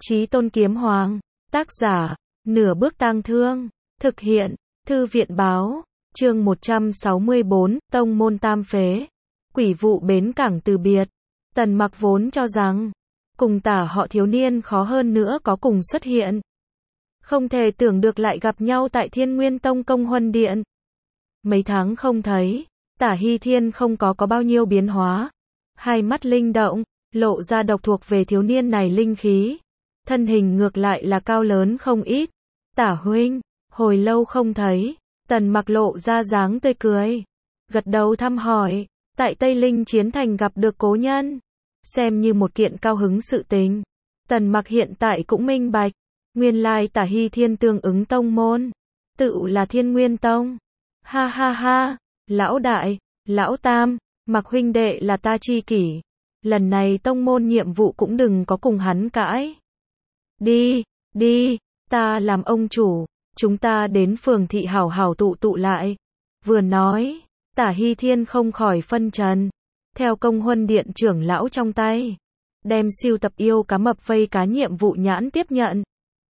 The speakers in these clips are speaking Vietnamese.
Chí Tôn Kiếm Hoàng, tác giả, Nửa Bước Tang Thương, thực hiện, Thư viện báo, chương 164, Tông môn tam phế, quỷ vụ bến cảng từ biệt. Tần Mặc vốn cho rằng, cùng Tả họ thiếu niên khó hơn nữa có cùng xuất hiện. Không thể tưởng được lại gặp nhau tại Thiên Nguyên Tông Công Huân Điện. Mấy tháng không thấy, Tả Hy Thiên không có bao nhiêu biến hóa. Hai mắt linh động, lộ ra độc thuộc về thiếu niên này linh khí. Thân hình ngược lại là cao lớn không ít. Tả huynh, hồi lâu không thấy. Tần Mặc lộ ra dáng tươi cười, gật đầu thăm hỏi. Tại Tây Linh Chiến Thành gặp được cố nhân, xem như một kiện cao hứng sự tình. Tần Mặc hiện tại cũng minh bạch, nguyên lai Tả Hy Thiên tương ứng tông môn, tự là Thiên Nguyên Tông. Ha ha ha, lão đại, lão tam, Mặc huynh đệ là ta chi kỷ. Lần này tông môn nhiệm vụ cũng đừng có cùng hắn cãi. Đi, ta làm ông chủ, chúng ta đến phường thị hảo hảo tụ lại. Vừa nói, Tả Hy Thiên không khỏi phân trần, theo Công Huân Điện trưởng lão trong tay, đem siêu tập yêu cá mập vây cá nhiệm vụ nhãn tiếp nhận.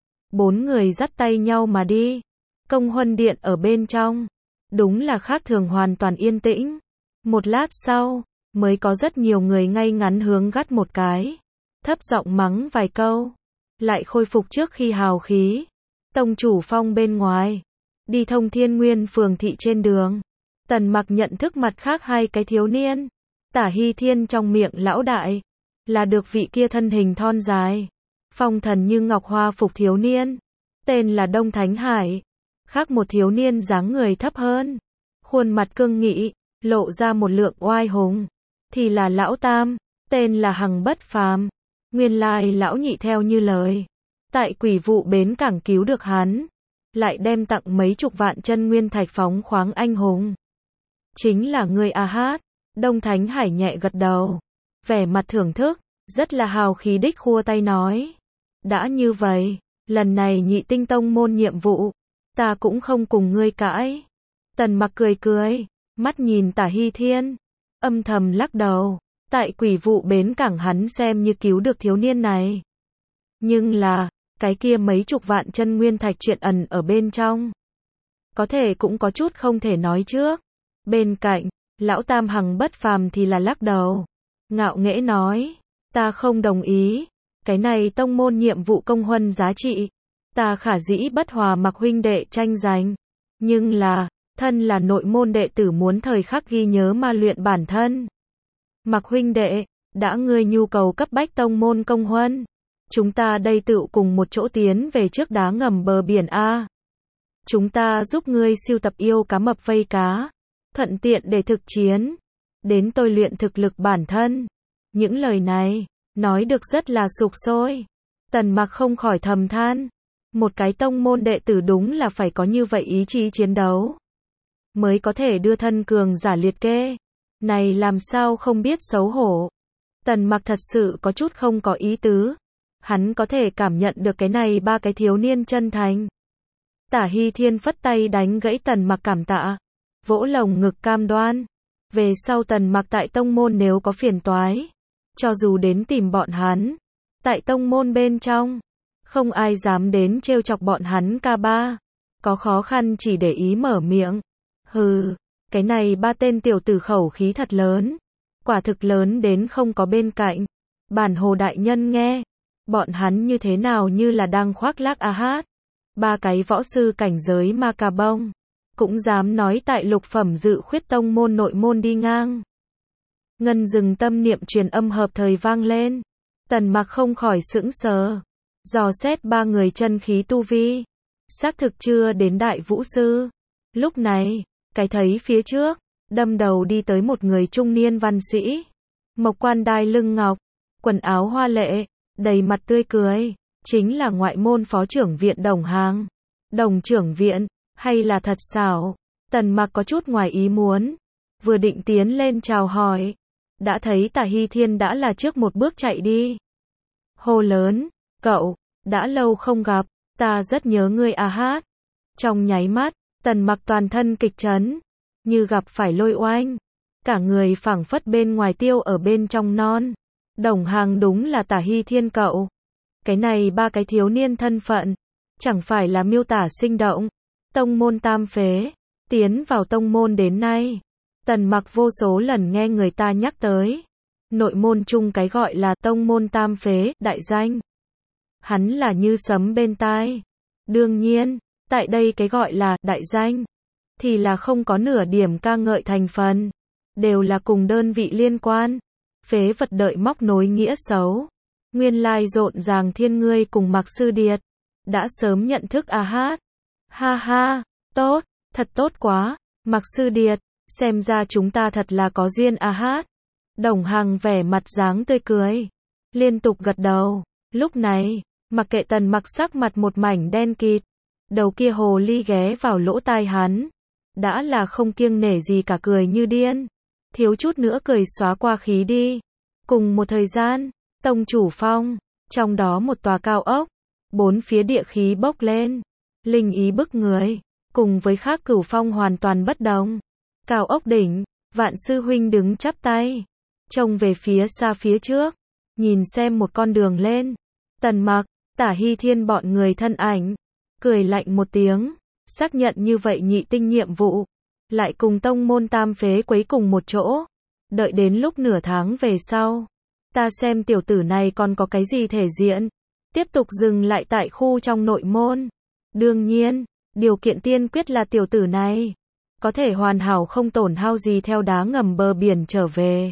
4 người dắt tay nhau mà đi. Công Huân Điện ở bên trong, đúng là khác thường hoàn toàn yên tĩnh. Một lát sau, mới có rất nhiều người ngay ngắn hướng gắt một cái, thấp giọng mắng vài câu, lại khôi phục trước khi hào khí. Tông chủ Phong bên ngoài, đi thông Thiên Nguyên phường thị trên đường. Tần Mặc nhận thức mặt khác hai cái thiếu niên. Tả Hy Thiên trong miệng lão đại, là được vị kia thân hình thon dài, phong thần như ngọc hoa phục thiếu niên, tên là Đông Thánh Hải. Khác một thiếu niên dáng người thấp hơn, khuôn mặt cương nghị, lộ ra một lượng oai hùng, thì là lão tam, tên là Hằng Bất Phàm. Nguyên lai lão nhị theo như lời, tại quỷ vụ bến cảng cứu được hắn, lại đem tặng mấy chục vạn chân nguyên thạch phóng khoáng anh hùng. Chính là ngươi a hát. Đông Thánh Hải nhẹ gật đầu, vẻ mặt thưởng thức, rất là hào khí đích khua tay nói. Đã như vậy, lần này nhị tinh tông môn nhiệm vụ, ta cũng không cùng ngươi cãi. Tần Mặc cười, mắt nhìn Tả Hy Thiên, âm thầm lắc đầu. Tại quỷ vụ bến cảng hắn xem như cứu được thiếu niên này. Nhưng là, cái kia mấy chục vạn chân nguyên thạch chuyện ẩn ở bên trong, có thể cũng có chút không thể nói trước. Bên cạnh, lão tam Hằng Bất Phàm thì là lắc đầu, ngạo nghễ nói, ta không đồng ý, cái này tông môn nhiệm vụ công huân giá trị, ta khả dĩ bất hòa Mặc huynh đệ tranh giành, nhưng là, thân là nội môn đệ tử muốn thời khắc ghi nhớ ma luyện bản thân. Mặc huynh đệ, đã ngươi nhu cầu cấp bách tông môn công huân, chúng ta đây tự cùng một chỗ tiến về trước đá ngầm bờ biển A. Chúng ta giúp ngươi siêu tập yêu cá mập vây cá, thuận tiện để thực chiến, đến tôi luyện thực lực bản thân. Những lời này, nói được rất là sục sôi. Tần Mặc không khỏi thầm than, một cái tông môn đệ tử đúng là phải có như vậy ý chí chiến đấu, mới có thể đưa thân cường giả liệt kê. Này làm sao không biết xấu hổ. Tần Mặc thật sự có chút không có ý tứ. Hắn có thể cảm nhận được cái này ba cái thiếu niên chân thành. Tả Hy Thiên phất tay đánh gãy Tần Mặc cảm tạ, vỗ lồng ngực cam đoan. Về sau Tần Mặc tại tông môn nếu có phiền toái, cho dù đến tìm bọn hắn, tại tông môn bên trong, không ai dám đến trêu chọc bọn hắn ca ba. Có khó khăn chỉ để ý mở miệng. Hừ, cái này ba tên tiểu tử khẩu khí thật lớn, quả thực lớn đến không có bên cạnh. Bản Hồ đại nhân nghe, bọn hắn như thế nào như là đang khoác lác a hát. Ba cái võ sư cảnh giới ma cà bông, cũng dám nói tại lục phẩm dự khuyết tông môn nội môn đi ngang. Ngân dừng tâm niệm truyền âm hợp thời vang lên. Tần Mặc không khỏi sững sờ, dò xét ba người chân khí tu vi, xác thực chưa đến đại vũ sư. Lúc này, cái thấy phía trước, đâm đầu đi tới một người trung niên văn sĩ, mộc quan đai lưng ngọc, quần áo hoa lệ, đầy mặt tươi cười, chính là ngoại môn phó trưởng viện Đồng Hàng. Đồng trưởng viện, hay là thật xảo. Tần Mặc có chút ngoài ý muốn, vừa định tiến lên chào hỏi, đã thấy Tả Hy Thiên đã là trước một bước chạy đi. Hô lớn, cậu, đã lâu không gặp, ta rất nhớ ngươi a hát. Trong nháy mắt, Tần Mặc toàn thân kịch chấn, như gặp phải lôi oanh, cả người phảng phất bên ngoài tiêu ở bên trong non. Đồng Hàng đúng là Tả Hy Thiên cậu. Cái này ba cái thiếu niên thân phận, chẳng phải là miêu tả sinh động. Tông môn tam phế, tiến vào tông môn đến nay, Tần Mặc vô số lần nghe người ta nhắc tới. Nội môn chung cái gọi là tông môn tam phế, đại danh. Hắn là như sấm bên tai. Đương nhiên, tại đây cái gọi là đại danh, thì là không có nửa điểm ca ngợi thành phần. Đều là cùng đơn vị liên quan. Phế vật đợi móc nối nghĩa xấu. Nguyên lai rộn ràng thiên ngươi cùng Mạc Sư Điệt. Đã sớm nhận thức à hát. Ha ha, tốt, thật tốt quá. Mạc Sư Điệt, xem ra chúng ta thật là có duyên à hát. Đồng Hằng vẻ mặt dáng tươi cười. Liên tục gật đầu. Lúc này, mặc kệ Tần Mặc sắc mặt một mảnh đen kịt. Đầu kia hồ ly ghé vào lỗ tai hắn. Đã là không kiêng nể gì cả cười như điên. Thiếu chút nữa cười xóa qua khí đi. Cùng một thời gian, tông chủ phong, trong đó một tòa cao ốc, bốn phía địa khí bốc lên, linh ý bức người, cùng với khác cửu phong hoàn toàn bất đồng. Cao ốc đỉnh, Vạn sư huynh đứng chắp tay, trông về phía xa phía trước, nhìn xem một con đường lên. Tần Mặc, Tả Hy Thiên bọn người thân ảnh, cười lạnh một tiếng, xác nhận như vậy nhị tinh nhiệm vụ, lại cùng tông môn tam phế quấy cùng một chỗ. Đợi đến lúc nửa tháng về sau, ta xem tiểu tử này còn có cái gì thể diện. Tiếp tục dừng lại tại khu trong nội môn. Đương nhiên, điều kiện tiên quyết là tiểu tử này có thể hoàn hảo không tổn hao gì theo đá ngầm bờ biển trở về.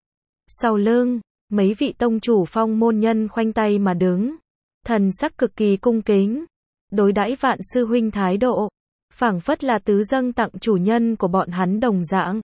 Sau lưng, mấy vị tông chủ phong môn nhân khoanh tay mà đứng, thần sắc cực kỳ cung kính, đối đãi Vạn sư huynh thái độ, phảng phất là tứ dâng tặng chủ nhân của bọn hắn đồng dạng.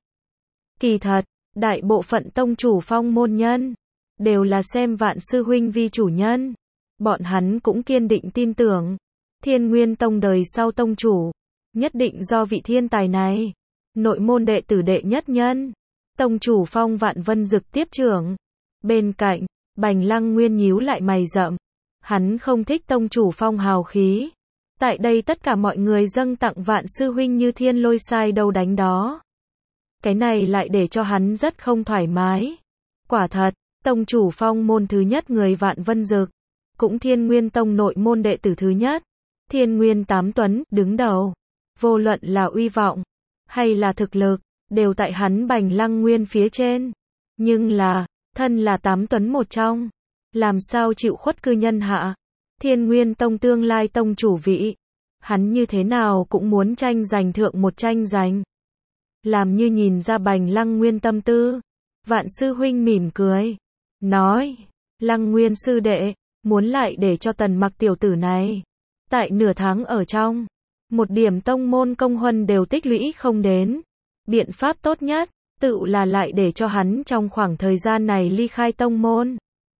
Kỳ thật, đại bộ phận tông chủ phong môn nhân đều là xem Vạn sư huynh vi chủ nhân. Bọn hắn cũng kiên định tin tưởng, Thiên Nguyên Tông đời sau tông chủ, nhất định do vị thiên tài này, nội môn đệ tử đệ nhất nhân, tông chủ Phong Vạn Vân Dực tiếp trưởng. Bên cạnh, Bành Lăng Nguyên nhíu lại mày rậm, hắn không thích tông chủ Phong hào khí. Tại đây tất cả mọi người dâng tặng Vạn sư huynh như thiên lôi sai đâu đánh đó. Cái này lại để cho hắn rất không thoải mái. Quả thật, tông chủ Phong môn thứ nhất người Vạn Vân Dực, cũng Thiên Nguyên Tông nội môn đệ tử thứ nhất, Thiên Nguyên Tám Tuấn, đứng đầu. Vô luận là uy vọng, hay là thực lực, đều tại hắn Bành Lăng Nguyên phía trên. Nhưng là, thân là Tám Tuấn một trong, làm sao chịu khuất cư nhân hạ. Thiên Nguyên Tông tương lai tông chủ vị, hắn như thế nào cũng muốn tranh giành thượng một tranh giành. Làm như nhìn ra Bành Lăng Nguyên tâm tư, Vạn sư huynh mỉm cười, nói, Lăng Nguyên sư đệ, muốn lại để cho Tần Mặc tiểu tử này, tại nửa tháng ở trong, một điểm tông môn công huân đều tích lũy không đến. Biện pháp tốt nhất, tự là lại để cho hắn trong khoảng thời gian này ly khai tông môn.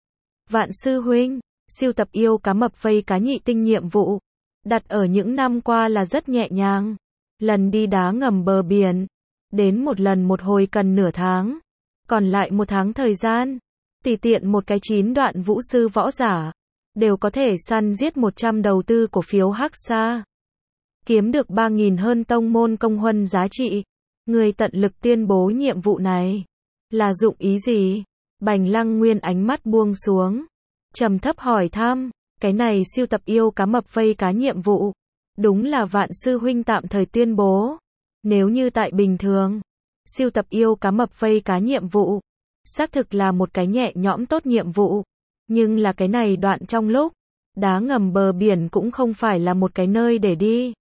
Vạn sư huynh, siêu tập yêu cá mập vây cá nhị tinh nhiệm vụ, đặt ở những năm qua là rất nhẹ nhàng. Lần đi đá ngầm bờ biển, đến một lần một hồi cần nửa tháng, còn lại một tháng thời gian, tùy tiện một cái 9 đoạn vũ sư võ giả, đều có thể săn giết 100 đầu tư cổ phiếu hắc sa. Kiếm được 3.000 hơn tông môn công huân giá trị. Người tận lực tuyên bố nhiệm vụ này, là dụng ý gì? Bành Lăng Nguyên ánh mắt buông xuống, trầm thấp hỏi thăm, cái này siêu tập yêu cá mập vây cá nhiệm vụ, đúng là Vạn sư huynh tạm thời tuyên bố. Nếu như tại bình thường, siêu tập yêu cá mập vây cá nhiệm vụ, xác thực là một cái nhẹ nhõm tốt nhiệm vụ. Nhưng là cái này đoạn trong lúc, đá ngầm bờ biển cũng không phải là một cái nơi để đi.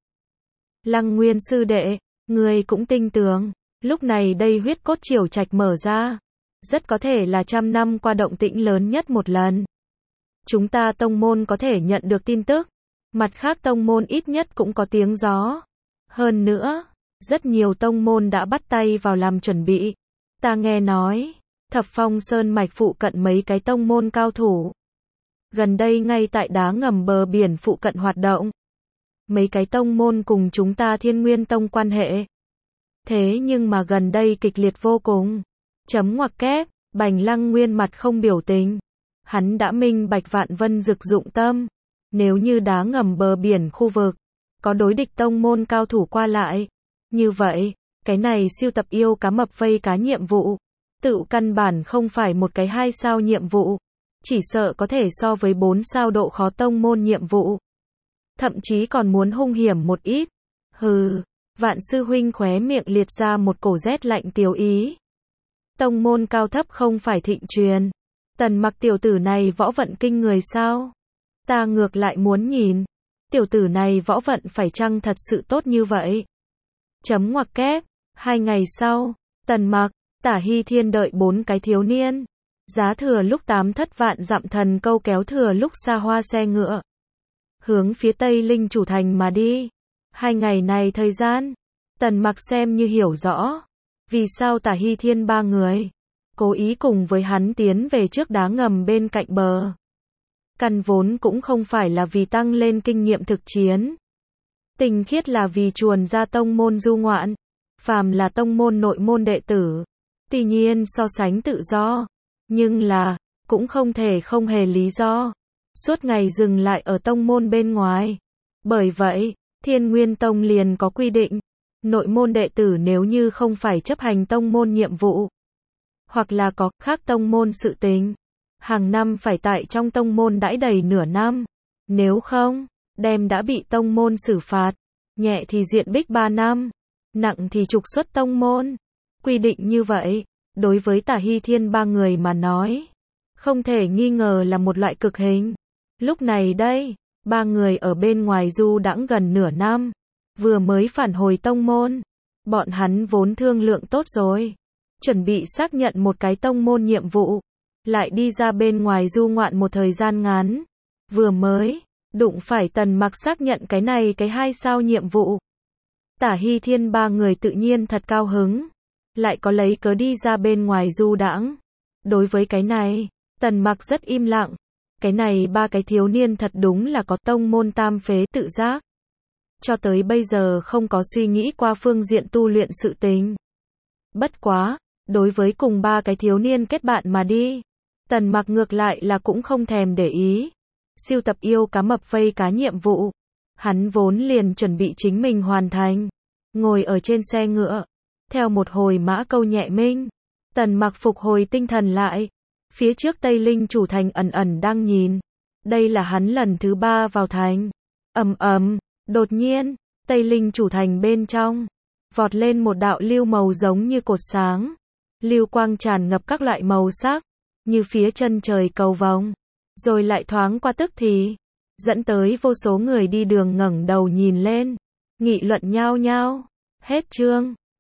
Lăng Nguyên sư đệ, người cũng tin tưởng, lúc này đây huyết cốt triều trạch mở ra, rất có thể là 100 năm qua động tĩnh lớn nhất một lần. Chúng ta tông môn có thể nhận được tin tức, mặt khác tông môn ít nhất cũng có tiếng gió. Hơn nữa, rất nhiều tông môn đã bắt tay vào làm chuẩn bị. Ta nghe nói, Thập Phong Sơn mạch phụ cận mấy cái tông môn cao thủ, gần đây ngay tại đá ngầm bờ biển phụ cận hoạt động. Mấy cái tông môn cùng chúng ta Thiên Nguyên Tông quan hệ. Thế nhưng mà gần đây kịch liệt vô cùng. Chấm ngoặc kép, Bành Lăng Nguyên mặt không biểu tình. Hắn đã minh bạch Vạn Vân Dực dụng tâm. Nếu như đá ngầm bờ biển khu vực, có đối địch tông môn cao thủ qua lại. Như vậy, cái này siêu tập yêu cá mập vây cá nhiệm vụ, tự căn bản không phải một cái 2 sao nhiệm vụ. chỉ sợ có thể so với 4 sao độ khó tông môn nhiệm vụ. Thậm chí còn muốn hung hiểm một ít. Hừ, Vạn sư huynh khóe miệng liệt ra một cổ rét lạnh tiêu ý. Tông môn cao thấp không phải thịnh truyền. Tần Mặc tiểu tử này võ vận kinh người sao? Ta ngược lại muốn nhìn. Tiểu tử này võ vận phải chăng thật sự tốt như vậy? Chấm ngoặc kép. 2 ngày sau, Tần Mặc, Tả Hy Thiên đợi 4 cái thiếu niên. Giá thừa lúc 8 thất vạn dặm thần câu kéo thừa lúc xa hoa xe ngựa. Hướng phía Tây Linh Chủ Thành mà đi. 2 ngày này thời gian, Tần Mặc xem như hiểu rõ. Vì sao Tả Hy Thiên 3 người cố ý cùng với hắn tiến về trước đá ngầm bên cạnh bờ. Căn vốn cũng không phải là vì tăng lên kinh nghiệm thực chiến. Tình khiết là vì chuồn ra tông môn du ngoạn. Phàm là tông môn nội môn đệ tử, tuy nhiên so sánh tự do, nhưng là, cũng không thể không hề lý do. Suốt ngày dừng lại ở tông môn bên ngoài. Bởi vậy, Thiên Nguyên Tông liền có quy định, nội môn đệ tử nếu như không phải chấp hành tông môn nhiệm vụ, hoặc là có khác tông môn sự tình, hàng năm phải tại trong tông môn đãi đầy nửa năm. Nếu không, đem đã bị tông môn xử phạt, nhẹ thì diện bích 3 năm, nặng thì trục xuất tông môn. Quy định như vậy, đối với Tả Hy Thiên 3 người mà nói, không thể nghi ngờ là một loại cực hình. Lúc này đây, 3 người ở bên ngoài du đãng gần nửa năm, vừa mới phản hồi tông môn. Bọn hắn vốn thương lượng tốt rồi, chuẩn bị xác nhận một cái tông môn nhiệm vụ, lại đi ra bên ngoài du ngoạn một thời gian ngắn. Vừa mới đụng phải Tần Mặc xác nhận cái này cái 2 sao nhiệm vụ. Tả Hy Thiên 3 người tự nhiên thật cao hứng, lại có lấy cớ đi ra bên ngoài du đãng. Đối với cái này, Tần Mặc rất im lặng. Cái này 3 cái thiếu niên thật đúng là có tông môn tam phế tự giác. Cho tới bây giờ không có suy nghĩ qua phương diện tu luyện sự tình. Bất quá, đối với cùng 3 cái thiếu niên kết bạn mà đi, Tần Mặc ngược lại là cũng không thèm để ý. Siêu tập yêu cá mập vây cá nhiệm vụ, hắn vốn liền chuẩn bị chính mình hoàn thành. Ngồi ở trên xe ngựa, theo một hồi mã câu nhẹ minh, Tần Mặc phục hồi tinh thần lại. Phía trước Tây Linh Chủ Thành ẩn ẩn đang nhìn. Đây là hắn lần thứ 3 vào thành. Đột nhiên, Tây Linh Chủ Thành bên trong vọt lên một đạo lưu màu giống như cột sáng. Lưu quang tràn ngập các loại màu sắc, như phía chân trời cầu vồng, rồi lại thoáng qua tức thì, dẫn tới vô số người đi đường ngẩng đầu nhìn lên, nghị luận nhao nhao. Hết chương.